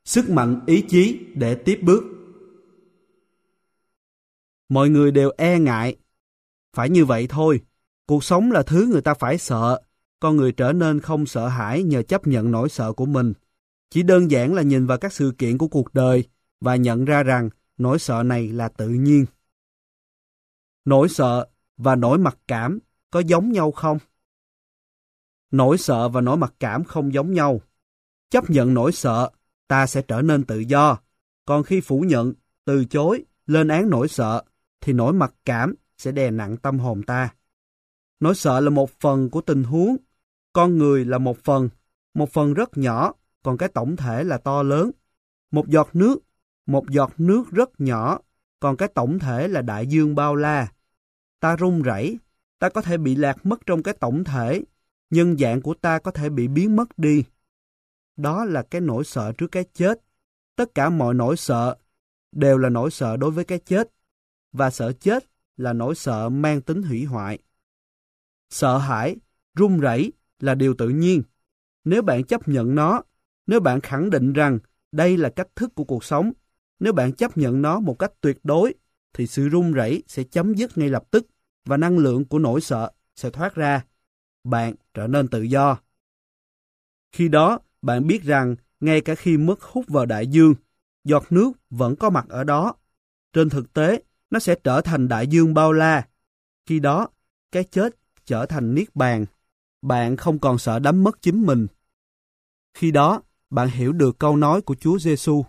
sức mạnh ý chí để tiếp bước. Mọi người đều e ngại. Phải như vậy thôi. Cuộc sống là thứ người ta phải sợ. Con người trở nên không sợ hãi nhờ chấp nhận nỗi sợ của mình. Chỉ đơn giản là nhìn vào các sự kiện của cuộc đời và nhận ra rằng nỗi sợ này là tự nhiên. Nỗi sợ và nỗi mặc cảm có giống nhau không? Nỗi sợ và nỗi mặc cảm không giống nhau. Chấp nhận nỗi sợ, ta sẽ trở nên tự do. Còn khi phủ nhận, từ chối, lên án nỗi sợ, thì nỗi mặc cảm sẽ đè nặng tâm hồn ta. Nỗi sợ là một phần của tình huống. Con người là một phần rất nhỏ, còn cái tổng thể là to lớn. Một giọt nước rất nhỏ, còn cái tổng thể là đại dương bao la. Ta run rẩy, ta có thể bị lạc mất trong cái tổng thể, nhân dạng của ta có thể bị biến mất đi. Đó là cái nỗi sợ trước cái chết. Tất cả mọi nỗi sợ đều là nỗi sợ đối với cái chết, và sợ chết là nỗi sợ mang tính hủy hoại. Sợ hãi, run rẩy là điều tự nhiên. Nếu bạn chấp nhận nó, nếu bạn khẳng định rằng đây là cách thức của cuộc sống, nếu bạn chấp nhận nó một cách tuyệt đối, thì sự run rẩy sẽ chấm dứt ngay lập tức và năng lượng của nỗi sợ sẽ thoát ra. Bạn trở nên tự do. Khi đó, bạn biết rằng ngay cả khi mất hút vào đại dương, giọt nước vẫn có mặt ở đó. Trên thực tế, nó sẽ trở thành đại dương bao la. Khi đó, cái chết trở thành niết bàn. Bạn không còn sợ đánh mất chính mình. Khi đó, bạn hiểu được câu nói của Chúa Giêsu: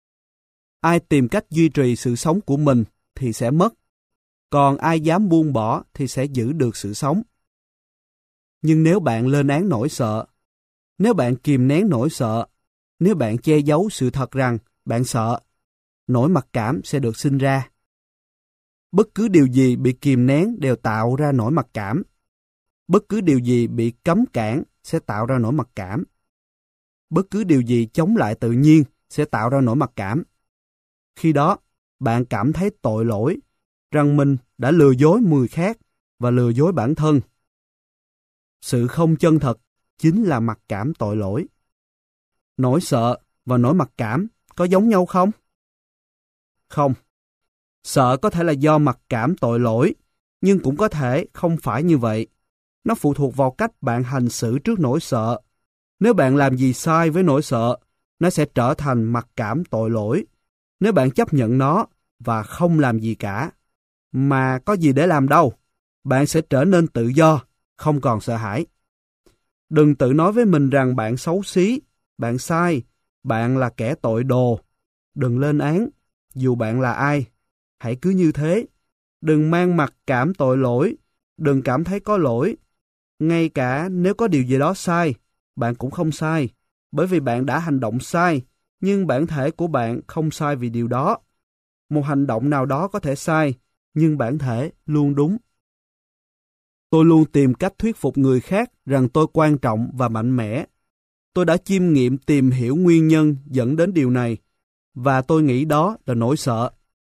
ai tìm cách duy trì sự sống của mình thì sẽ mất, còn ai dám buông bỏ thì sẽ giữ được sự sống. Nhưng nếu bạn lên án nỗi sợ, nếu bạn kìm nén nỗi sợ, nếu bạn che giấu sự thật rằng bạn sợ, nỗi mặc cảm sẽ được sinh ra. Bất cứ điều gì bị kìm nén đều tạo ra nỗi mặc cảm. Bất cứ điều gì bị cấm cản sẽ tạo ra nỗi mặc cảm. Bất cứ điều gì chống lại tự nhiên sẽ tạo ra nỗi mặc cảm. Khi đó, bạn cảm thấy tội lỗi, rằng mình đã lừa dối người khác và lừa dối bản thân. Sự không chân thật chính là mặc cảm tội lỗi. Nỗi sợ và nỗi mặc cảm có giống nhau không? Không. Sợ có thể là do mặc cảm tội lỗi, nhưng cũng có thể không phải như vậy. Nó phụ thuộc vào cách bạn hành xử trước nỗi sợ. Nếu bạn làm gì sai với nỗi sợ, nó sẽ trở thành mặc cảm tội lỗi. Nếu bạn chấp nhận nó và không làm gì cả, mà có gì để làm đâu, bạn sẽ trở nên tự do, không còn sợ hãi. Đừng tự nói với mình rằng bạn xấu xí, bạn sai, bạn là kẻ tội đồ. Đừng lên án, dù bạn là ai. Hãy cứ như thế. Đừng mang mặc cảm tội lỗi, đừng cảm thấy có lỗi. Ngay cả nếu có điều gì đó sai, bạn cũng không sai, bởi vì bạn đã hành động sai, nhưng bản thể của bạn không sai vì điều đó. Một hành động nào đó có thể sai, nhưng bản thể luôn đúng. Tôi luôn tìm cách thuyết phục người khác rằng tôi quan trọng và mạnh mẽ. Tôi đã chiêm nghiệm tìm hiểu nguyên nhân dẫn đến điều này, và tôi nghĩ đó là nỗi sợ.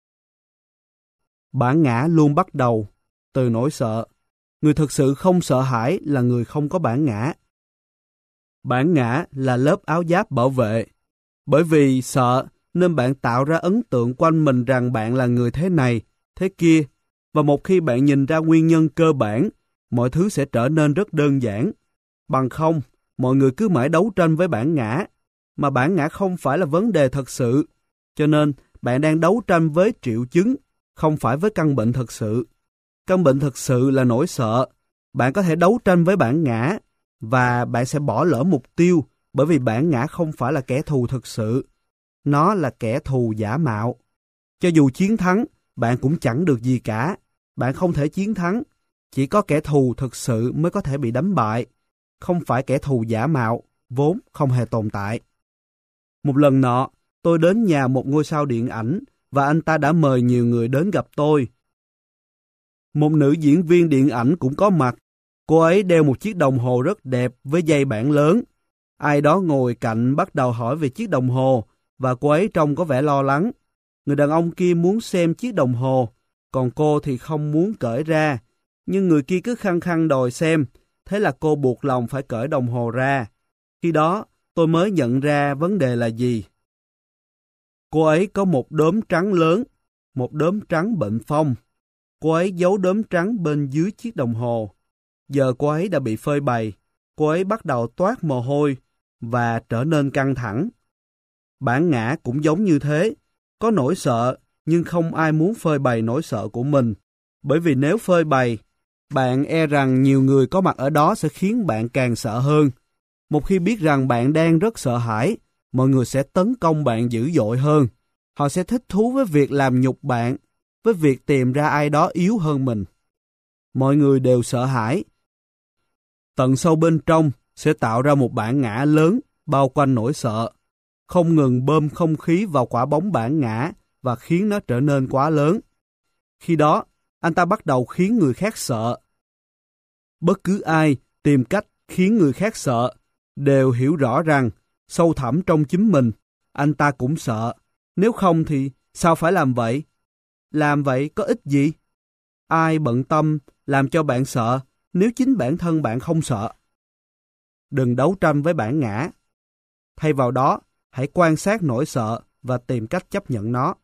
Bản ngã luôn bắt đầu từ nỗi sợ. Người thực sự không sợ hãi là người không có bản ngã. Bản ngã là lớp áo giáp bảo vệ. Bởi vì sợ nên bạn tạo ra ấn tượng quanh mình rằng bạn là người thế này, thế kia. Và một khi bạn nhìn ra nguyên nhân cơ bản, mọi thứ sẽ trở nên rất đơn giản. Bằng không, mọi người cứ mãi đấu tranh với bản ngã, mà bản ngã không phải là vấn đề thật sự. Cho nên, bạn đang đấu tranh với triệu chứng, không phải với căn bệnh thật sự. Căn bệnh thật sự là nỗi sợ. Bạn có thể đấu tranh với bản ngã, và bạn sẽ bỏ lỡ mục tiêu, bởi vì bản ngã không phải là kẻ thù thực sự. Nó là kẻ thù giả mạo. Cho dù chiến thắng, bạn cũng chẳng được gì cả. Bạn không thể chiến thắng. Chỉ có kẻ thù thực sự mới có thể bị đánh bại. Không phải kẻ thù giả mạo, vốn không hề tồn tại. Một lần nọ, tôi đến nhà một ngôi sao điện ảnh, và anh ta đã mời nhiều người đến gặp tôi. Một nữ diễn viên điện ảnh cũng có mặt. Cô ấy đeo một chiếc đồng hồ rất đẹp với dây bản lớn. Ai đó ngồi cạnh bắt đầu hỏi về chiếc đồng hồ, và cô ấy trông có vẻ lo lắng. Người đàn ông kia muốn xem chiếc đồng hồ, còn cô thì không muốn cởi ra. Nhưng người kia cứ khăng khăng đòi xem, thế là cô buộc lòng phải cởi đồng hồ ra. Khi đó, tôi mới nhận ra vấn đề là gì. Cô ấy có một đốm trắng lớn, một đốm trắng bệnh phong. Cô ấy giấu đốm trắng bên dưới chiếc đồng hồ. Giờ cô ấy đã bị phơi bày. Cô ấy bắt đầu toát mồ hôi và trở nên căng thẳng. Bản ngã cũng giống như thế. Có nỗi sợ, nhưng không ai muốn phơi bày nỗi sợ của mình. Bởi vì nếu phơi bày, bạn e rằng nhiều người có mặt ở đó sẽ khiến bạn càng sợ hơn. Một khi biết rằng bạn đang rất sợ hãi, mọi người sẽ tấn công bạn dữ dội hơn. Họ sẽ thích thú với việc làm nhục bạn, với việc tìm ra ai đó yếu hơn mình. Mọi người đều sợ hãi. Tận sâu bên trong sẽ tạo ra một bản ngã lớn bao quanh nỗi sợ, không ngừng bơm không khí vào quả bóng bản ngã và khiến nó trở nên quá lớn. Khi đó, anh ta bắt đầu khiến người khác sợ. Bất cứ ai tìm cách khiến người khác sợ đều hiểu rõ rằng sâu thẳm trong chính mình, anh ta cũng sợ. Nếu không thì sao phải làm vậy? Làm vậy có ích gì? Ai bận tâm làm cho bạn sợ nếu chính bản thân bạn không sợ? Đừng đấu tranh với bản ngã. Thay vào đó, hãy quan sát nỗi sợ và tìm cách chấp nhận nó.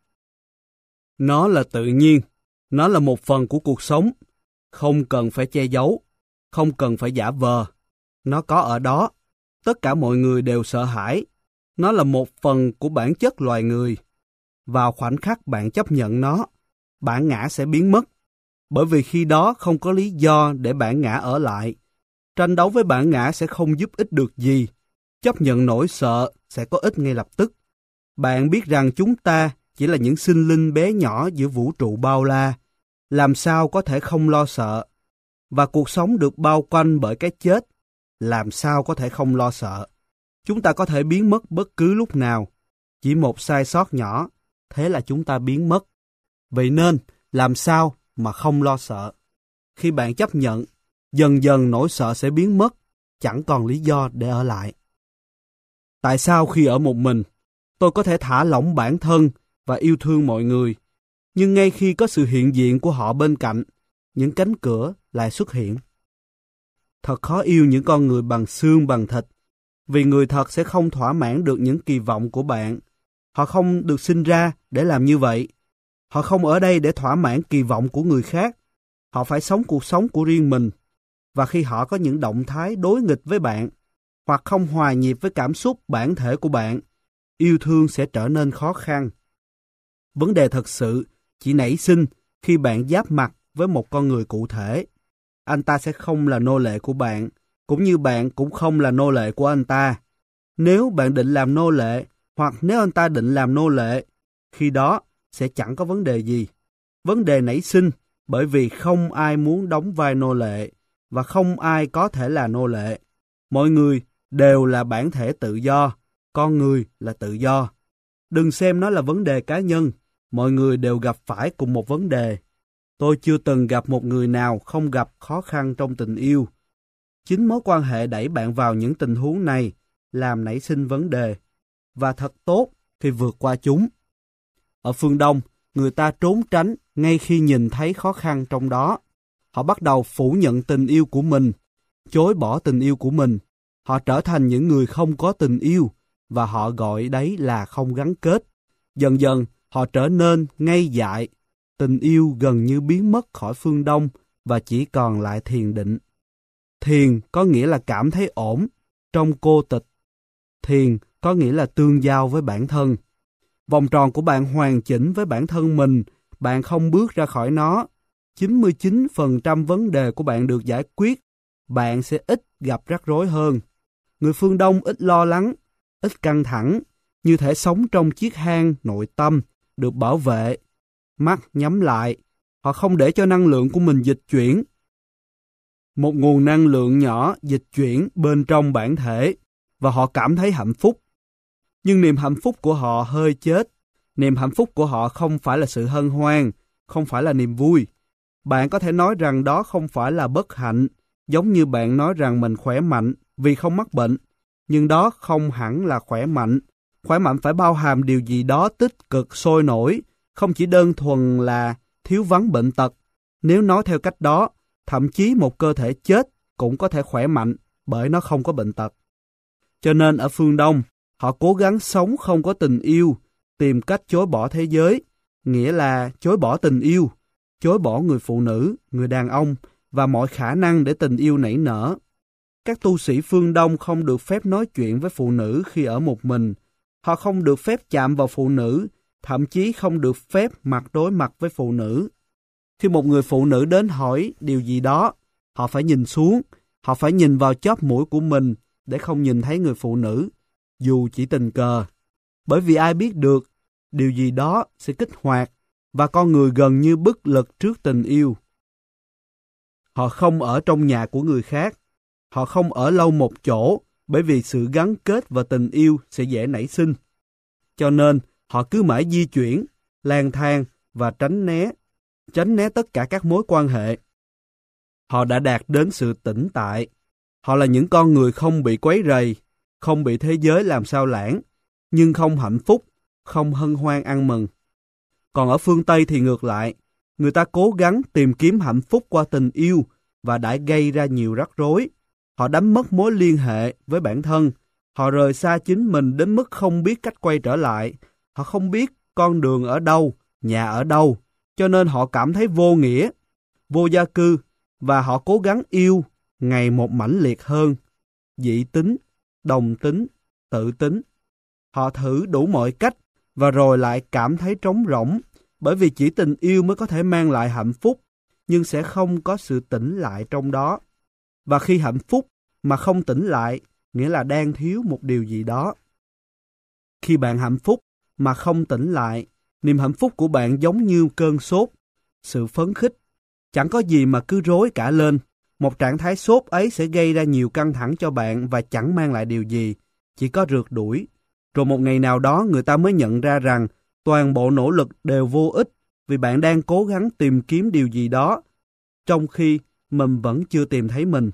Nó là tự nhiên. Nó là một phần của cuộc sống. Không cần phải che giấu. Không cần phải giả vờ. Nó có ở đó. Tất cả mọi người đều sợ hãi. Nó là một phần của bản chất loài người. Vào khoảnh khắc bạn chấp nhận nó, bản ngã sẽ biến mất. Bởi vì khi đó không có lý do để bản ngã ở lại. Tranh đấu với bản ngã sẽ không giúp ích được gì. Chấp nhận nỗi sợ sẽ có ích ngay lập tức. Bạn biết rằng chúng ta chỉ là những sinh linh bé nhỏ giữa vũ trụ bao la. Làm sao có thể không lo sợ? Và cuộc sống được bao quanh bởi cái chết. Làm sao có thể không lo sợ? Chúng ta có thể biến mất bất cứ lúc nào. Chỉ một sai sót nhỏ, thế là chúng ta biến mất. Vậy nên, làm sao mà không lo sợ? Khi bạn chấp nhận, dần dần nỗi sợ sẽ biến mất, chẳng còn lý do để ở lại. Tại sao khi ở một mình, tôi có thể thả lỏng bản thân và yêu thương mọi người, nhưng ngay khi có sự hiện diện của họ bên cạnh, những cánh cửa lại xuất hiện? Thật khó yêu những con người bằng xương bằng thịt, vì người thật sẽ không thỏa mãn được những kỳ vọng của bạn. Họ không được sinh ra để làm như vậy. Họ không ở đây để thỏa mãn kỳ vọng của người khác. Họ phải sống cuộc sống của riêng mình. Và khi họ có những động thái đối nghịch với bạn, hoặc không hòa nhịp với cảm xúc bản thể của bạn, yêu thương sẽ trở nên khó khăn. Vấn đề thật sự chỉ nảy sinh khi bạn giáp mặt với một con người cụ thể. Anh ta sẽ không là nô lệ của bạn, cũng như bạn cũng không là nô lệ của anh ta. Nếu bạn định làm nô lệ, hoặc nếu anh ta định làm nô lệ, khi đó sẽ chẳng có vấn đề gì. Vấn đề nảy sinh bởi vì không ai muốn đóng vai nô lệ, và không ai có thể là nô lệ. Mọi người đều là bản thể tự do, con người là tự do. Đừng xem nó là vấn đề cá nhân, mọi người đều gặp phải cùng một vấn đề. Tôi chưa từng gặp một người nào không gặp khó khăn trong tình yêu. Chính mối quan hệ đẩy bạn vào những tình huống này làm nảy sinh vấn đề, và thật tốt khi vượt qua chúng. Ở phương Đông, người ta trốn tránh ngay khi nhìn thấy khó khăn trong đó. Họ bắt đầu phủ nhận tình yêu của mình, chối bỏ tình yêu của mình. Họ trở thành những người không có tình yêu, và họ gọi đấy là không gắn kết. Dần dần, họ trở nên ngây dại. Tình yêu gần như biến mất khỏi phương Đông và chỉ còn lại thiền định. Thiền có nghĩa là cảm thấy ổn trong cô tịch. Thiền có nghĩa là tương giao với bản thân. Vòng tròn của bạn hoàn chỉnh với bản thân mình, bạn không bước ra khỏi nó. 99% vấn đề của bạn được giải quyết, bạn sẽ ít gặp rắc rối hơn. Người phương Đông ít lo lắng, ít căng thẳng, như thể sống trong chiếc hang nội tâm, được bảo vệ. Mắt nhắm lại, họ không để cho năng lượng của mình dịch chuyển. Một nguồn năng lượng nhỏ dịch chuyển bên trong bản thể, và họ cảm thấy hạnh phúc. Nhưng niềm hạnh phúc của họ hơi chết. Niềm hạnh phúc của họ không phải là sự hân hoan, không phải là niềm vui. Bạn có thể nói rằng đó không phải là bất hạnh, giống như bạn nói rằng mình khỏe mạnh vì không mắc bệnh. Nhưng đó không hẳn là khỏe mạnh. Khỏe mạnh phải bao hàm điều gì đó tích cực sôi nổi, không chỉ đơn thuần là thiếu vắng bệnh tật. Nếu nói theo cách đó, thậm chí một cơ thể chết cũng có thể khỏe mạnh bởi nó không có bệnh tật. Cho nên ở phương Đông, họ cố gắng sống không có tình yêu. tìm cách chối bỏ thế giới, nghĩa là chối bỏ tình yêu, chối bỏ người phụ nữ, người đàn ông và mọi khả năng để tình yêu nảy nở. Các tu sĩ phương Đông không được phép nói chuyện với phụ nữ khi ở một mình. Họ không được phép chạm vào phụ nữ, thậm chí không được phép mặt đối mặt với phụ nữ. Khi một người phụ nữ đến hỏi điều gì đó, họ phải nhìn xuống, họ phải nhìn vào chóp mũi của mình để không nhìn thấy người phụ nữ, dù chỉ tình cờ. Bởi vì ai biết được, điều gì đó sẽ kích hoạt và con người gần như bất lực trước tình yêu. Họ không ở trong nhà của người khác, họ không ở lâu một chỗ bởi vì sự gắn kết và tình yêu sẽ dễ nảy sinh. Cho nên họ cứ mãi di chuyển, lang thang và tránh né tất cả các mối quan hệ. Họ đã đạt đến sự tĩnh tại. Họ là những con người không bị quấy rầy, không bị thế giới làm sao lãng, nhưng không hạnh phúc, không hân hoan ăn mừng. Còn ở phương Tây thì ngược lại, người ta cố gắng tìm kiếm hạnh phúc qua tình yêu và đã gây ra nhiều rắc rối. Họ đánh mất mối liên hệ với bản thân. Họ rời xa chính mình đến mức không biết cách quay trở lại. Họ không biết con đường ở đâu, nhà ở đâu, cho nên họ cảm thấy vô nghĩa, vô gia cư, và họ cố gắng yêu ngày một mãnh liệt hơn. Dị tính, đồng tính, tự tính. Họ thử đủ mọi cách và rồi lại cảm thấy trống rỗng, bởi vì chỉ tình yêu mới có thể mang lại hạnh phúc, nhưng sẽ không có sự tĩnh lại trong đó. Và khi hạnh phúc mà không tĩnh lại, nghĩa là đang thiếu một điều gì đó. Khi bạn hạnh phúc mà không tĩnh lại, niềm hạnh phúc của bạn giống như cơn sốt, sự phấn khích. Chẳng có gì mà cứ rối cả lên. Một trạng thái sốt ấy sẽ gây ra nhiều căng thẳng cho bạn và chẳng mang lại điều gì, chỉ có rượt đuổi. Rồi một ngày nào đó người ta mới nhận ra rằng toàn bộ nỗ lực đều vô ích vì bạn đang cố gắng tìm kiếm điều gì đó, trong khi mình vẫn chưa tìm thấy mình.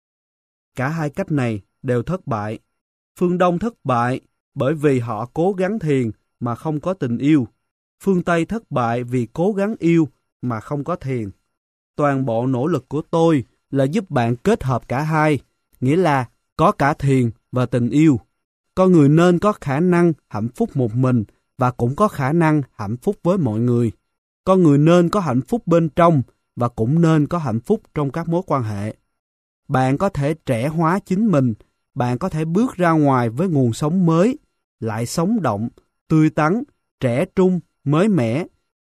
Cả hai cách này đều thất bại. Phương Đông thất bại bởi vì họ cố gắng thiền mà không có tình yêu. Phương Tây thất bại vì cố gắng yêu mà không có thiền. Toàn bộ nỗ lực của tôi là giúp bạn kết hợp cả hai, nghĩa là có cả thiền và tình yêu. Con người nên có khả năng hạnh phúc một mình và cũng có khả năng hạnh phúc với mọi người. Con người nên có hạnh phúc bên trong và cũng nên có hạnh phúc trong các mối quan hệ. Bạn có thể trẻ hóa chính mình, bạn có thể bước ra ngoài với nguồn sống mới, lại sống động, tươi tắn, trẻ trung, mới mẻ.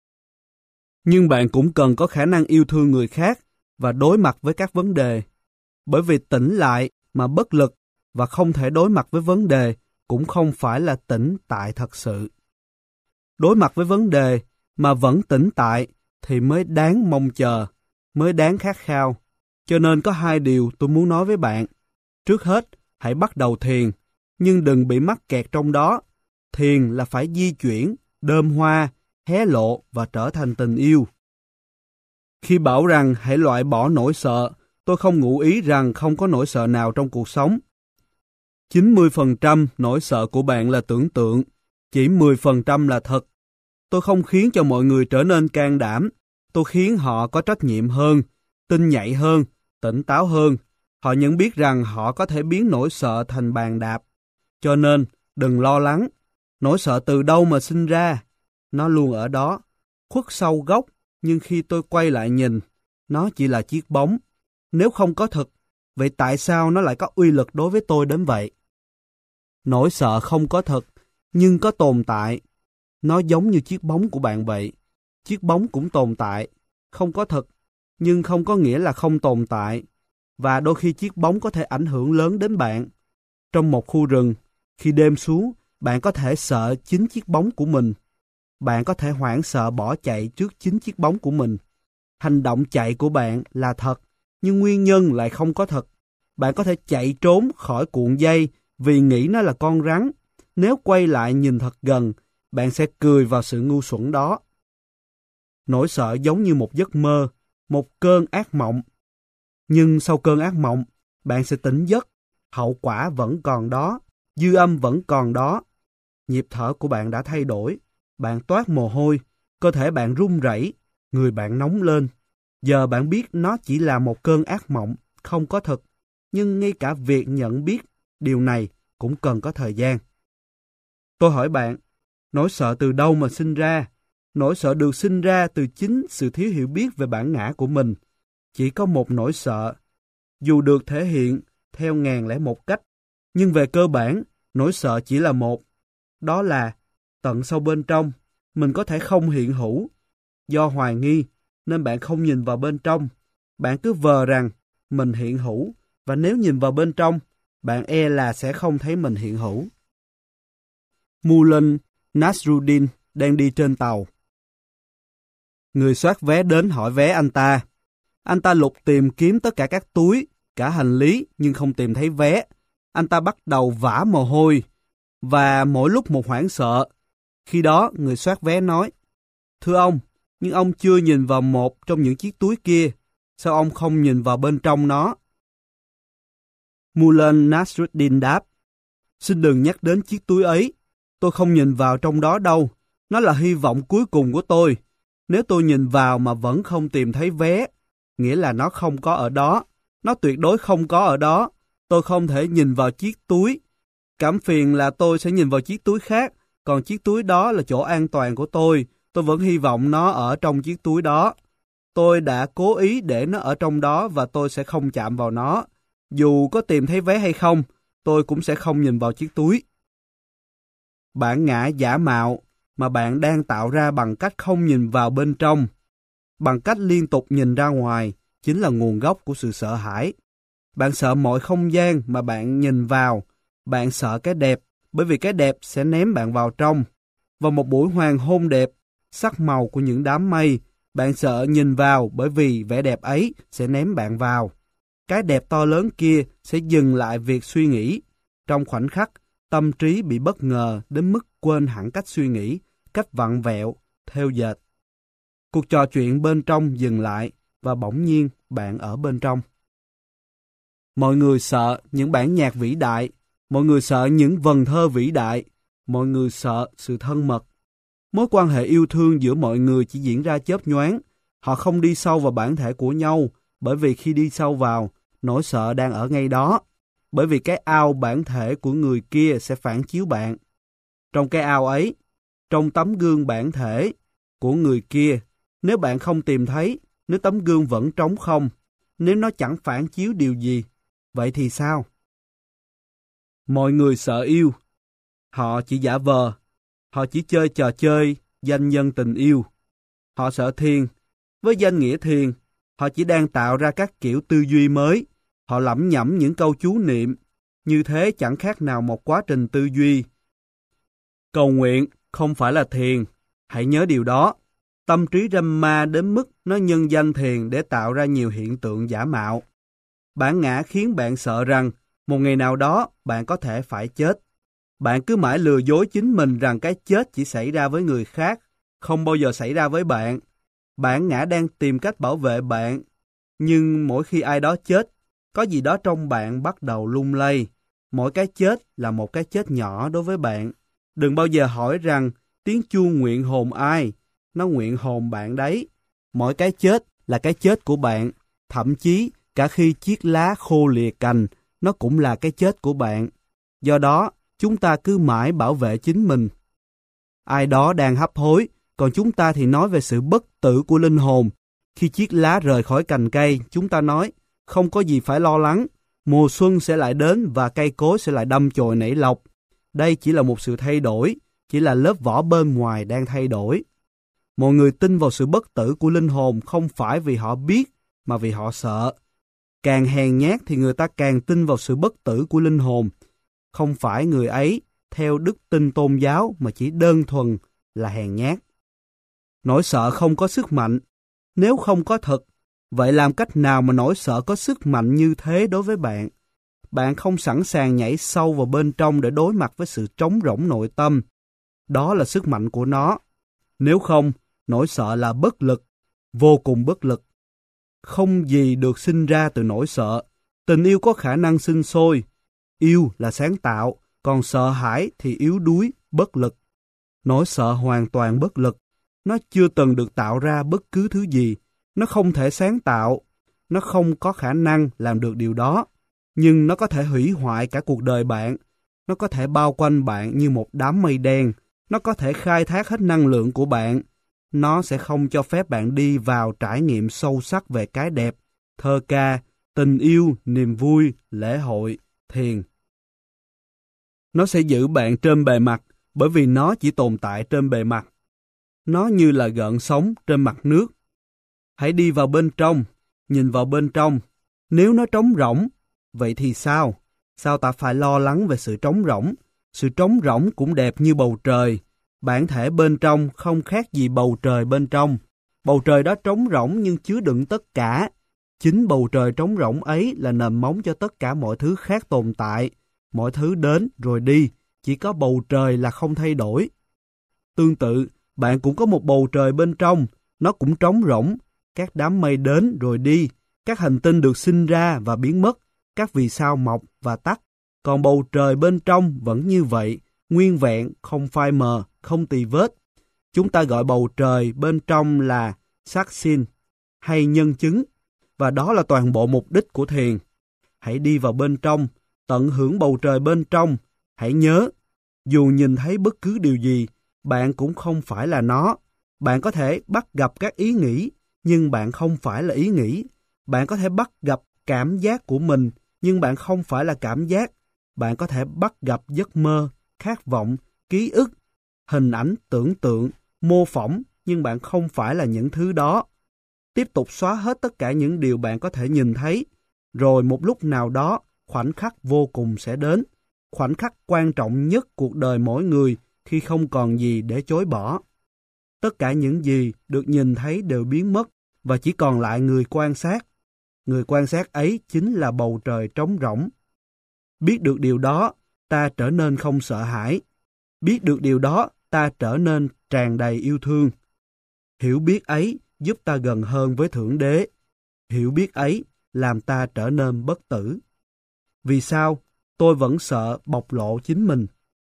Nhưng bạn cũng cần có khả năng yêu thương người khác và đối mặt với các vấn đề. Bởi vì tĩnh lại mà bất lực và không thể đối mặt với vấn đề cũng không phải là tĩnh tại thật sự. Đối mặt với vấn đề mà vẫn tĩnh tại thì mới đáng mong chờ, mới đáng khát khao. Cho nên có hai điều tôi muốn nói với bạn. Trước hết, hãy bắt đầu thiền, nhưng đừng bị mắc kẹt trong đó. Thiền là phải di chuyển, đơm hoa, hé lộ và trở thành tình yêu. Khi bảo rằng hãy loại bỏ nỗi sợ, tôi không ngụ ý rằng không có nỗi sợ nào trong cuộc sống. 90% nỗi sợ của bạn là tưởng tượng, chỉ 10% là thật. Tôi không khiến cho mọi người trở nên can đảm, tôi khiến họ có trách nhiệm hơn, tinh nhạy hơn, tỉnh táo hơn. Họ nhận biết rằng họ có thể biến nỗi sợ thành bàn đạp. Cho nên, đừng lo lắng. Nỗi sợ từ đâu mà sinh ra? Nó luôn ở đó, khuất sau gốc, nhưng khi tôi quay lại nhìn, nó chỉ là chiếc bóng. Nếu không có thực, vậy tại sao nó lại có uy lực đối với tôi đến vậy? Nỗi sợ không có thực, nhưng có tồn tại. Nó giống như chiếc bóng của bạn vậy. Chiếc bóng cũng tồn tại, không có thực, nhưng không có nghĩa là không tồn tại. Và đôi khi chiếc bóng có thể ảnh hưởng lớn đến bạn. Trong một khu rừng, khi đêm xuống, bạn có thể sợ chính chiếc bóng của mình. Bạn có thể hoảng sợ bỏ chạy trước chính chiếc bóng của mình. Hành động chạy của bạn là thật, nhưng nguyên nhân lại không có thật. Bạn có thể chạy trốn khỏi cuộn dây vì nghĩ nó là con rắn. Nếu quay lại nhìn thật gần, bạn sẽ cười vào sự ngu xuẩn đó. Nỗi sợ giống như một giấc mơ, một cơn ác mộng. Nhưng sau cơn ác mộng, bạn sẽ tỉnh giấc. Hậu quả vẫn còn đó, dư âm vẫn còn đó. Nhịp thở của bạn đã thay đổi. Bạn toát mồ hôi, cơ thể bạn run rẩy, người bạn nóng lên. Giờ bạn biết nó chỉ là một cơn ác mộng, không có thực. Nhưng ngay cả việc nhận biết điều này cũng cần có thời gian. Tôi hỏi bạn, Nỗi sợ từ đâu mà sinh ra? Nỗi sợ được sinh ra từ chính sự thiếu hiểu biết về bản ngã của mình. Chỉ có một nỗi sợ, dù được thể hiện theo 1001 cách, nhưng về cơ bản, nỗi sợ chỉ là một. Đó là tận sâu bên trong, mình có thể không hiện hữu. Do hoài nghi, nên bạn không nhìn vào bên trong. Bạn cứ vờ rằng mình hiện hữu, và nếu nhìn vào bên trong, bạn e là sẽ không thấy mình hiện hữu. Mullah Nasruddin đang đi trên tàu. Người soát vé đến hỏi vé anh ta. Anh ta lục tìm kiếm tất cả các túi, cả hành lý nhưng không tìm thấy vé. Anh ta bắt đầu vã mồ hôi và mỗi lúc một hoảng sợ. Khi đó người soát vé nói: "Thưa ông, nhưng ông chưa nhìn vào một trong những chiếc túi kia. Sao ông không nhìn vào bên trong nó?" Mullah Nasruddin đáp: "Xin đừng nhắc đến chiếc túi ấy. Tôi không nhìn vào trong đó đâu. Nó là hy vọng cuối cùng của tôi. Nếu tôi nhìn vào mà vẫn không tìm thấy vé, nghĩa là nó không có ở đó. Nó tuyệt đối không có ở đó. Tôi không thể nhìn vào chiếc túi. Cảm phiền là tôi sẽ nhìn vào chiếc túi khác, còn chiếc túi đó là chỗ an toàn của tôi. Tôi vẫn hy vọng nó ở trong chiếc túi đó. Tôi đã cố ý để nó ở trong đó và tôi sẽ không chạm vào nó. Dù có tìm thấy vé hay không, tôi cũng sẽ không nhìn vào chiếc túi." Bản ngã giả mạo mà bạn đang tạo ra bằng cách không nhìn vào bên trong, bằng cách liên tục nhìn ra ngoài, chính là nguồn gốc của sự sợ hãi. Bạn sợ mọi không gian mà bạn nhìn vào. Bạn sợ cái đẹp, bởi vì cái đẹp sẽ ném bạn vào trong. Vào một buổi hoàng hôn đẹp, sắc màu của những đám mây, bạn sợ nhìn vào bởi vì vẻ đẹp ấy sẽ ném bạn vào. Cái đẹp to lớn kia sẽ dừng lại việc suy nghĩ. Trong khoảnh khắc, tâm trí bị bất ngờ đến mức quên hẳn cách suy nghĩ, cách vặn vẹo, theo dệt. Cuộc trò chuyện bên trong dừng lại và bỗng nhiên bạn ở bên trong. Mọi người sợ những bản nhạc vĩ đại, mọi người sợ những vần thơ vĩ đại, mọi người sợ sự thân mật. Mối quan hệ yêu thương giữa mọi người chỉ diễn ra chớp nhoáng. Họ không đi sâu vào bản thể của nhau, bởi vì khi đi sâu vào, nỗi sợ đang ở ngay đó. Bởi vì cái ao bản thể của người kia sẽ phản chiếu bạn. Trong cái ao ấy, trong tấm gương bản thể của người kia, nếu bạn không tìm thấy, nếu tấm gương vẫn trống không, nếu nó chẳng phản chiếu điều gì, vậy thì sao? Mọi người sợ yêu. Họ chỉ giả vờ. Họ chỉ chơi trò chơi danh nhân tình yêu. Họ sợ thiền. Với danh nghĩa thiền, họ chỉ đang tạo ra các kiểu tư duy mới. Họ lẩm nhẩm những câu chú niệm. Như thế chẳng khác nào một quá trình tư duy. Cầu nguyện không phải là thiền. Hãy nhớ điều đó. Tâm trí râm ma đến mức nó nhân danh thiền để tạo ra nhiều hiện tượng giả mạo. Bản ngã khiến bạn sợ rằng một ngày nào đó bạn có thể phải chết. Bạn cứ mãi lừa dối chính mình rằng cái chết chỉ xảy ra với người khác, không bao giờ xảy ra với bạn. Bản ngã đang tìm cách bảo vệ bạn. Nhưng mỗi khi ai đó chết, có gì đó trong bạn bắt đầu lung lay. Mỗi cái chết là một cái chết nhỏ đối với bạn. Đừng bao giờ hỏi rằng tiếng chuông nguyện hồn ai. Nó nguyện hồn bạn đấy. Mỗi cái chết là cái chết của bạn. Thậm chí cả khi chiếc lá khô lìa cành, nó cũng là cái chết của bạn. Do đó, chúng ta cứ mãi bảo vệ chính mình. Ai đó đang hấp hối, còn chúng ta thì nói về sự bất tử của linh hồn. Khi chiếc lá rời khỏi cành cây, chúng ta nói, không có gì phải lo lắng, mùa xuân sẽ lại đến và cây cối sẽ lại đâm chồi nảy lộc. Đây chỉ là một sự thay đổi, chỉ là lớp vỏ bên ngoài đang thay đổi. Mọi người tin vào sự bất tử của linh hồn không phải vì họ biết, mà vì họ sợ. Càng hèn nhát thì người ta càng tin vào sự bất tử của linh hồn. Không phải người ấy theo đức tin tôn giáo mà chỉ đơn thuần là hèn nhát. Nỗi sợ không có sức mạnh. Nếu không có thật, vậy làm cách nào mà nỗi sợ có sức mạnh như thế đối với bạn? Bạn không sẵn sàng nhảy sâu vào bên trong để đối mặt với sự trống rỗng nội tâm. Đó là sức mạnh của nó. Nếu không, nỗi sợ là bất lực, vô cùng bất lực. Không gì được sinh ra từ nỗi sợ. Tình yêu có khả năng sinh sôi. Yêu là sáng tạo, còn sợ hãi thì yếu đuối, bất lực. Nỗi sợ hoàn toàn bất lực. Nó chưa từng được tạo ra bất cứ thứ gì. Nó không thể sáng tạo. Nó không có khả năng làm được điều đó. Nhưng nó có thể hủy hoại cả cuộc đời bạn. Nó có thể bao quanh bạn như một đám mây đen, Nó có thể khai thác hết năng lượng của bạn. Nó sẽ không cho phép bạn đi vào trải nghiệm sâu sắc về cái đẹp, thơ ca, tình yêu, niềm vui, lễ hội, thiền. Nó sẽ giữ bạn trên bề mặt, bởi vì nó chỉ tồn tại trên bề mặt. Nó như là gợn sóng trên mặt nước. Hãy đi vào bên trong, nhìn vào bên trong. Nếu nó trống rỗng, vậy thì sao? Sao ta phải lo lắng về sự trống rỗng? Sự trống rỗng cũng đẹp như bầu trời. Bản thể bên trong không khác gì bầu trời bên trong. Bầu trời đó trống rỗng nhưng chứa đựng tất cả. Chính bầu trời trống rỗng ấy là nền móng cho tất cả mọi thứ khác tồn tại. Mọi thứ đến rồi đi, chỉ có bầu trời là không thay đổi. Tương tự, bạn cũng có một bầu trời bên trong, nó cũng trống rỗng. Các đám mây đến rồi đi, các hành tinh được sinh ra và biến mất, các vì sao mọc và tắt. Còn bầu trời bên trong vẫn như vậy, nguyên vẹn, không phai mờ, không tì vết. Chúng ta gọi bầu trời bên trong là sát sin hay nhân chứng, và đó là toàn bộ mục đích của thiền. Hãy đi vào bên trong, tận hưởng bầu trời bên trong. Hãy nhớ, dù nhìn thấy bất cứ điều gì, bạn cũng không phải là nó. Bạn có thể bắt gặp các ý nghĩ, nhưng bạn không phải là ý nghĩ. Bạn có thể bắt gặp cảm giác của mình, nhưng bạn không phải là cảm giác. Bạn có thể bắt gặp giấc mơ, khát vọng, ký ức, hình ảnh tưởng tượng, mô phỏng, nhưng bạn không phải là những thứ đó. Tiếp tục xóa hết tất cả những điều bạn có thể nhìn thấy, rồi một lúc nào đó, khoảnh khắc vô cùng sẽ đến. Khoảnh khắc quan trọng nhất cuộc đời mỗi người khi không còn gì để chối bỏ. Tất cả những gì được nhìn thấy đều biến mất và chỉ còn lại người quan sát. Người quan sát ấy chính là bầu trời trống rỗng. Biết được điều đó, ta trở nên không sợ hãi. Biết được điều đó, ta trở nên tràn đầy yêu thương. Hiểu biết ấy giúp ta gần hơn với Thượng Đế. Hiểu biết ấy làm ta trở nên bất tử. Vì sao? Tôi vẫn sợ bộc lộ chính mình.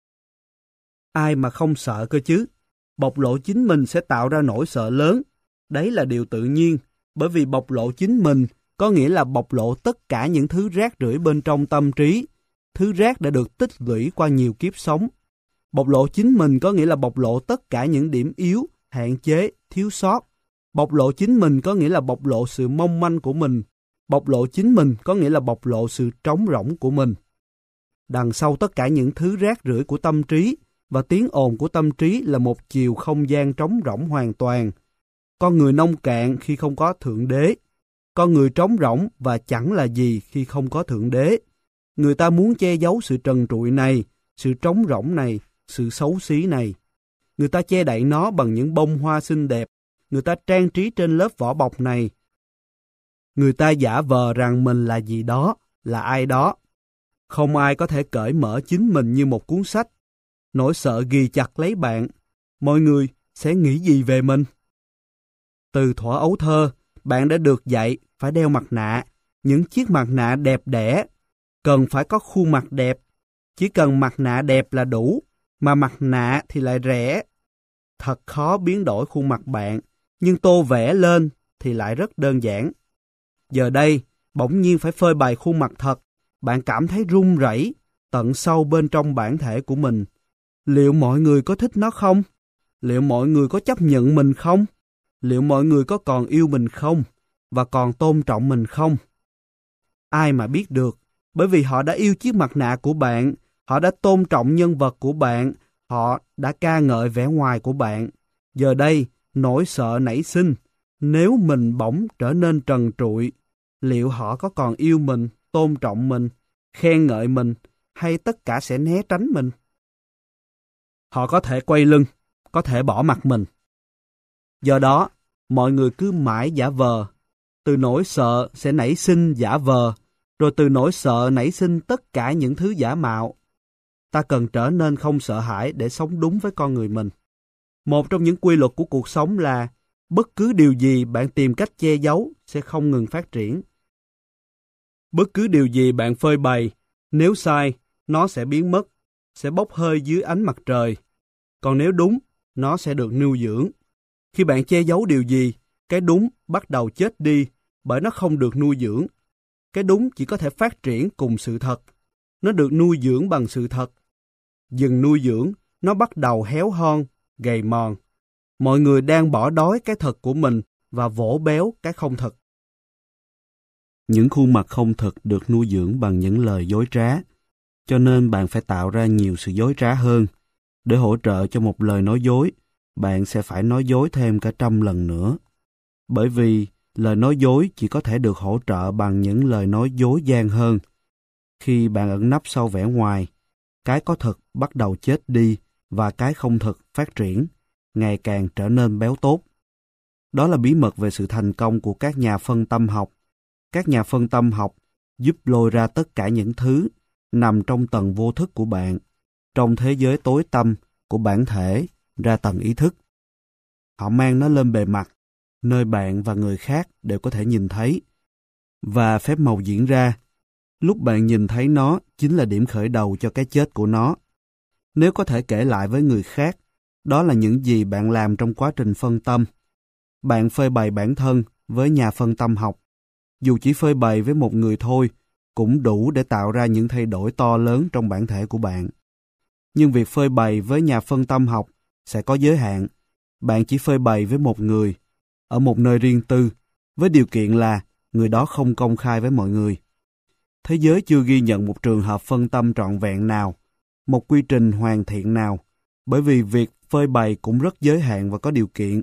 Ai mà không sợ cơ chứ? Bộc lộ chính mình sẽ tạo ra nỗi sợ lớn. Đấy là điều tự nhiên, bởi vì bộc lộ chính mình có nghĩa là bộc lộ tất cả những thứ rác rưởi bên trong tâm trí, thứ rác đã được tích lũy qua nhiều kiếp sống. Bộc lộ chính mình có nghĩa là bộc lộ tất cả những điểm yếu, hạn chế, thiếu sót. Bộc lộ chính mình có nghĩa là bộc lộ sự mong manh của mình. Bộc lộ chính mình có nghĩa là bộc lộ sự trống rỗng của mình. Đằng sau tất cả những thứ rác rưởi của tâm trí và tiếng ồn của tâm trí là một chiều không gian trống rỗng hoàn toàn. Con người nông cạn khi không có Thượng Đế. Con người trống rỗng và chẳng là gì khi không có Thượng Đế. Người ta muốn che giấu sự trần trụi này, sự trống rỗng này, sự xấu xí này. Người ta che đậy nó bằng những bông hoa xinh đẹp. Người ta trang trí trên lớp vỏ bọc này. Người ta giả vờ rằng mình là gì đó, là ai đó. Không ai có thể cởi mở chính mình như một cuốn sách. Nỗi sợ ghì chặt lấy bạn. Mọi người sẽ nghĩ gì về mình? Từ thuở ấu thơ, bạn đã được dạy phải đeo mặt nạ. Những chiếc mặt nạ đẹp đẽ. Cần phải có khuôn mặt đẹp. Chỉ cần mặt nạ đẹp là đủ. Mà mặt nạ thì lại rẻ. Thật khó biến đổi khuôn mặt bạn. Nhưng tô vẽ lên thì lại rất đơn giản. Giờ đây, bỗng nhiên phải phơi bày khuôn mặt thật. Bạn cảm thấy run rẩy tận sâu bên trong bản thể của mình. Liệu mọi người có thích nó không? Liệu mọi người có chấp nhận mình không? Liệu mọi người có còn yêu mình không? Và còn tôn trọng mình không? Ai mà biết được, bởi vì họ đã yêu chiếc mặt nạ của bạn, họ đã tôn trọng nhân vật của bạn, họ đã ca ngợi vẻ ngoài của bạn. Giờ đây, nỗi sợ nảy sinh, nếu mình bỗng trở nên trần trụi, liệu họ có còn yêu mình, tôn trọng mình, khen ngợi mình, hay tất cả sẽ né tránh mình? Họ có thể quay lưng, có thể bỏ mặc mình. Do đó, mọi người cứ mãi giả vờ. Từ nỗi sợ sẽ nảy sinh giả vờ, rồi từ nỗi sợ nảy sinh tất cả những thứ giả mạo. Ta cần trở nên không sợ hãi để sống đúng với con người mình. Một trong những quy luật của cuộc sống là bất cứ điều gì bạn tìm cách che giấu sẽ không ngừng phát triển. Bất cứ điều gì bạn phơi bày, nếu sai, nó sẽ biến mất, sẽ bốc hơi dưới ánh mặt trời. Còn nếu đúng, nó sẽ được nuôi dưỡng. Khi bạn che giấu điều gì, cái đúng bắt đầu chết đi bởi nó không được nuôi dưỡng. Cái đúng chỉ có thể phát triển cùng sự thật. Nó được nuôi dưỡng bằng sự thật. Dừng nuôi dưỡng, nó bắt đầu héo hon, gầy mòn. Mọi người đang bỏ đói cái thật của mình và vỗ béo cái không thật. Những khuôn mặt không thật được nuôi dưỡng bằng những lời dối trá, cho nên bạn phải tạo ra nhiều sự dối trá hơn. Để hỗ trợ cho một lời nói dối, bạn sẽ phải nói dối thêm cả 100 lần nữa. Bởi vì lời nói dối chỉ có thể được hỗ trợ bằng những lời nói dối gian hơn. Khi bạn ẩn nấp sau vẻ ngoài, cái có thật bắt đầu chết đi và cái không thật phát triển, ngày càng trở nên béo tốt. Đó là bí mật về sự thành công của các nhà phân tâm học. Các nhà phân tâm học giúp lôi ra tất cả những thứ nằm trong tầng vô thức của bạn, trong thế giới tối tăm của bản thể ra tầng ý thức. Họ mang nó lên bề mặt, nơi bạn và người khác đều có thể nhìn thấy. Và phép màu diễn ra, lúc bạn nhìn thấy nó chính là điểm khởi đầu cho cái chết của nó. Nếu có thể kể lại với người khác, đó là những gì bạn làm trong quá trình phân tâm. Bạn phơi bày bản thân với nhà phân tâm học. Dù chỉ phơi bày với một người thôi, cũng đủ để tạo ra những thay đổi to lớn trong bản thể của bạn. Nhưng việc phơi bày với nhà phân tâm học sẽ có giới hạn. Bạn chỉ phơi bày với một người, ở một nơi riêng tư, với điều kiện là người đó không công khai với mọi người. Thế giới chưa ghi nhận một trường hợp phân tâm trọn vẹn nào, một quy trình hoàn thiện nào, bởi vì việc phơi bày cũng rất giới hạn và có điều kiện.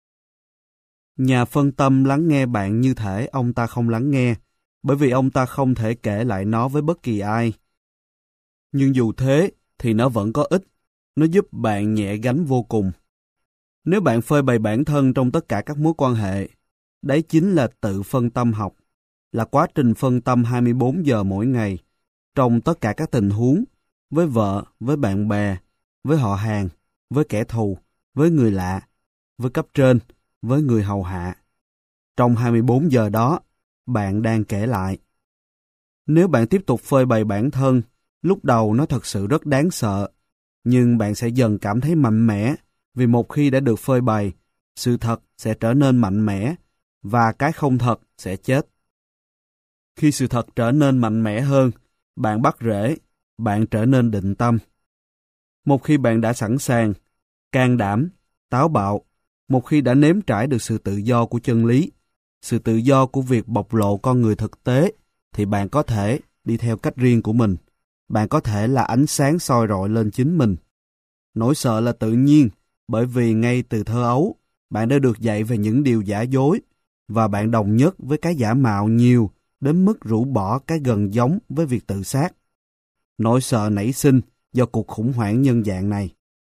Nhà phân tâm lắng nghe bạn như thể ông ta không lắng nghe, bởi vì ông ta không thể kể lại nó với bất kỳ ai. Nhưng dù thế, thì nó vẫn có ích. Nó giúp bạn nhẹ gánh vô cùng. Nếu bạn phơi bày bản thân trong tất cả các mối quan hệ, đấy chính là tự phân tâm học, là quá trình phân tâm 24 giờ mỗi ngày, trong tất cả các tình huống, với vợ, với bạn bè, với họ hàng, với kẻ thù, với người lạ, với cấp trên, với người hầu hạ. Trong 24 giờ đó, bạn đang kể lại. Nếu bạn tiếp tục phơi bày bản thân, lúc đầu nó thật sự rất đáng sợ, nhưng bạn sẽ dần cảm thấy mạnh mẽ, vì một khi đã được phơi bày, sự thật sẽ trở nên mạnh mẽ, và cái không thật sẽ chết. Khi sự thật trở nên mạnh mẽ hơn, bạn bắt rễ, bạn trở nên định tâm. Một khi bạn đã sẵn sàng, can đảm, táo bạo, một khi đã nếm trải được sự tự do của chân lý, sự tự do của việc bộc lộ con người thực tế, thì bạn có thể đi theo cách riêng của mình. Bạn có thể là ánh sáng soi rọi lên chính mình. Nỗi sợ là tự nhiên, bởi vì ngay từ thơ ấu, bạn đã được dạy về những điều giả dối, và bạn đồng nhất với cái giả mạo nhiều đến mức rũ bỏ cái gần giống với việc tự sát. Nỗi sợ nảy sinh do cuộc khủng hoảng nhân dạng này.